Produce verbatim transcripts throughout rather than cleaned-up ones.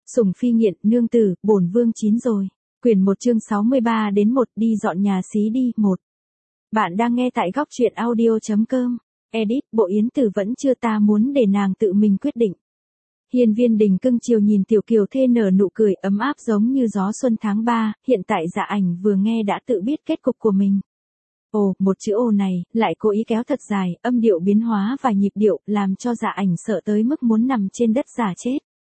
Sủng phi nghiện, nương tử, bổn vương chín rồi. Quyển một chương sáu mươi ba đến một đi dọn nhà xí đi, một. Bạn đang nghe tại góc truyện audio.com. Edit, bộ Yến Tử vẫn chưa, ta muốn để nàng tự mình quyết định. Hiên Viên Đình cưng chiều nhìn Tiểu Kiều Thê nở nụ cười ấm áp giống như gió xuân tháng ba, hiện tại Dạ Ảnh vừa nghe đã tự biết kết cục của mình. Ồ, một chữ ồ này, lại cố ý kéo thật dài, âm điệu biến hóa vài nhịp điệu, làm cho Dạ Ảnh sợ tới mức muốn nằm trên đất giả chết.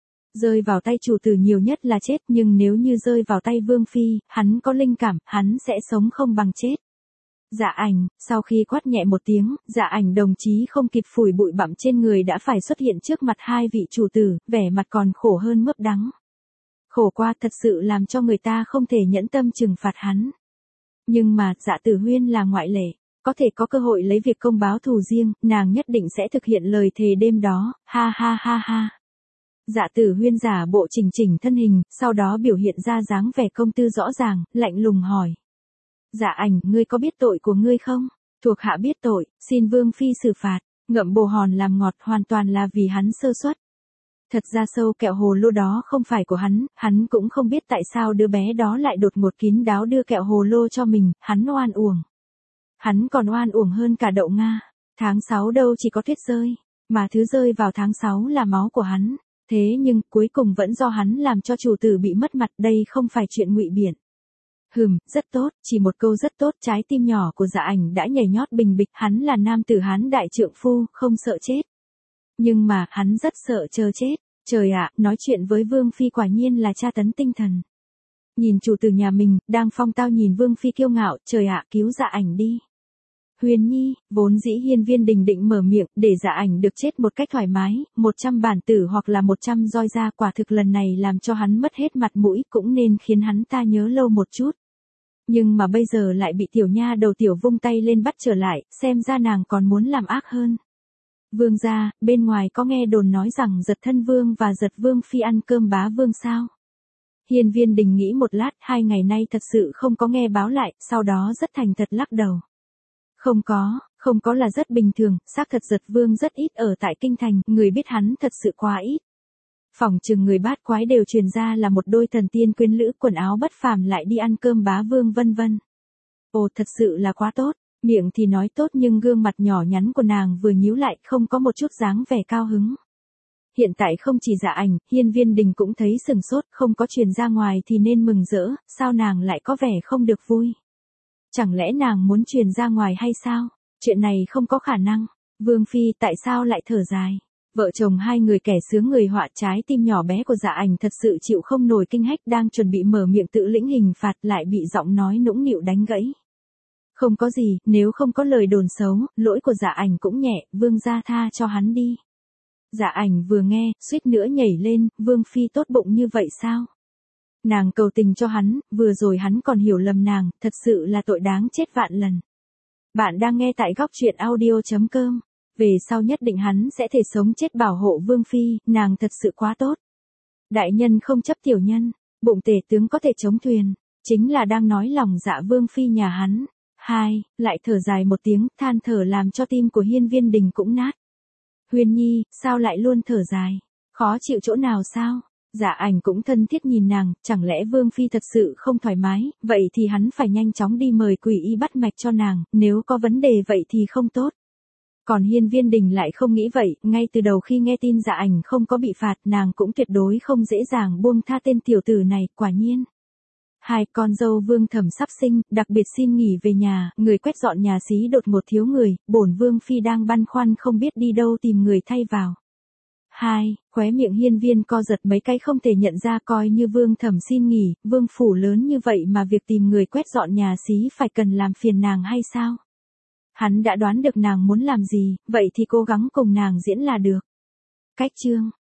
Rơi vào tay chủ tử nhiều nhất là chết, nhưng nếu như rơi vào tay Vương Phi, hắn có linh cảm, hắn sẽ sống không bằng chết. Dạ Ảnh, sau khi quát nhẹ một tiếng, Dạ Ảnh đồng chí không kịp phủi bụi bặm trên người đã phải xuất hiện trước mặt hai vị chủ tử, vẻ mặt còn khổ hơn mướp đắng. Khổ qua thật sự làm cho người ta không thể nhẫn tâm trừng phạt hắn. Nhưng mà, Dạ Tử Huyên là ngoại lệ, có thể có cơ hội lấy việc công báo thù riêng, nàng nhất định sẽ thực hiện lời thề đêm đó, ha ha ha ha. Dạ Tử Huyên giả bộ chỉnh chỉnh thân hình, sau đó biểu hiện ra dáng vẻ công tư rõ ràng, lạnh lùng hỏi. Dạ Ảnh, ngươi có biết tội của ngươi không? Thuộc hạ biết tội, xin Vương Phi xử phạt, ngậm bồ hòn làm ngọt hoàn toàn là vì hắn sơ suất. Thật ra sâu kẹo hồ lô đó không phải của hắn, hắn cũng không biết tại sao đứa bé đó lại đột ngột kín đáo đưa kẹo hồ lô cho mình, hắn oan uổng. Hắn còn oan uổng hơn cả đậu Nga, tháng sáu đâu chỉ có tuyết rơi, mà thứ rơi vào tháng sáu là máu của hắn. Thế nhưng, cuối cùng vẫn do hắn làm cho chủ tử bị mất mặt, đây không phải chuyện ngụy biện. Hừm, rất tốt, chỉ một câu rất tốt, trái tim nhỏ của Dạ Ảnh đã nhảy nhót bình bịch, hắn là nam tử Hán đại trượng phu, không sợ chết. Nhưng mà, hắn rất sợ chờ chết. Trời ạ, nói chuyện với Vương Phi quả nhiên là tra tấn tinh thần. Nhìn chủ tử nhà mình, đang phong tao nhìn Vương Phi kiêu ngạo, trời ạ, cứu Dạ Ảnh đi. Huyền Nhi, vốn dĩ Hiên Viên Đình định mở miệng, để Dạ Ảnh được chết một cách thoải mái, một trăm bản tử hoặc là một trăm roi ra, quả thực lần này làm cho hắn mất hết mặt mũi, cũng nên khiến hắn ta nhớ lâu một chút. Nhưng mà bây giờ lại bị tiểu nha đầu Tiểu vung tay lên bắt trở lại, xem ra nàng còn muốn làm ác hơn. Vương gia, bên ngoài có nghe đồn nói rằng Giật Thân Vương và Giật Vương Phi ăn cơm bá vương sao? Hiên Viên Đình nghĩ một lát, hai ngày nay thật sự không có nghe báo lại, sau đó rất thành thật lắc đầu. Không có, không có là rất bình thường, xác thật Giật Vương rất ít ở tại kinh thành, người biết hắn thật sự quá ít. Phỏng chừng người bát quái đều truyền ra là một đôi thần tiên quyến lữ quần áo bất phàm lại đi ăn cơm bá vương vân vân. Ồ, thật sự là quá tốt, miệng thì nói tốt nhưng gương mặt nhỏ nhắn của nàng vừa nhíu lại, không có một chút dáng vẻ cao hứng. Hiện tại không chỉ Dạ Ảnh, Hiên Viên Đình cũng thấy sừng sốt, không có truyền ra ngoài thì nên mừng rỡ, sao nàng lại có vẻ không được vui? Chẳng lẽ nàng muốn truyền ra ngoài hay sao? Chuyện này không có khả năng. Vương Phi tại sao lại thở dài? Vợ chồng hai người kẻ sướng người họa, trái tim nhỏ bé của Dạ Ảnh thật sự chịu không nổi kinh hách, đang chuẩn bị mở miệng tự lĩnh hình phạt lại bị giọng nói nũng nịu đánh gãy. Không có gì, nếu không có lời đồn xấu, lỗi của Dạ Ảnh cũng nhẹ, vương gia tha cho hắn đi. Dạ Ảnh vừa nghe, suýt nữa nhảy lên, Vương Phi tốt bụng như vậy sao? Nàng cầu tình cho hắn, vừa rồi hắn còn hiểu lầm nàng, thật sự là tội đáng chết vạn lần. Bạn đang nghe tại góc truyện audio.com. Về sau nhất định hắn sẽ thể sống chết bảo hộ Vương Phi, nàng thật sự quá tốt. Đại nhân không chấp tiểu nhân, bụng tể tướng có thể chống thuyền, chính là đang nói lòng dạ Vương Phi nhà hắn. Hai, lại thở dài một tiếng, than thở làm cho tim của Hiên Viên Đình cũng nát. Huyền Nhi, sao lại luôn thở dài? Khó chịu chỗ nào sao? Dạ Ảnh cũng thân thiết nhìn nàng, chẳng lẽ Vương Phi thật sự không thoải mái, vậy thì hắn phải nhanh chóng đi mời quỷ y bắt mạch cho nàng, nếu có vấn đề vậy thì không tốt. Còn Hiên Viên Đình lại không nghĩ vậy, ngay từ đầu khi nghe tin Dạ Ảnh không có bị phạt, nàng cũng tuyệt đối không dễ dàng buông tha tên tiểu tử này, quả nhiên. Hai con dâu Vương Thẩm sắp sinh, đặc biệt xin nghỉ về nhà, người quét dọn nhà xí đột ngột thiếu người, bổn Vương Phi đang băn khoăn không biết đi đâu tìm người thay vào. Hai, khóe miệng Hiên Viên co giật mấy cái không thể nhận ra, coi như Vương Thẩm xin nghỉ, Vương phủ lớn như vậy mà việc tìm người quét dọn nhà xí phải cần làm phiền nàng hay sao? Hắn đã đoán được nàng muốn làm gì, vậy thì cố gắng cùng nàng diễn là được. Cách chương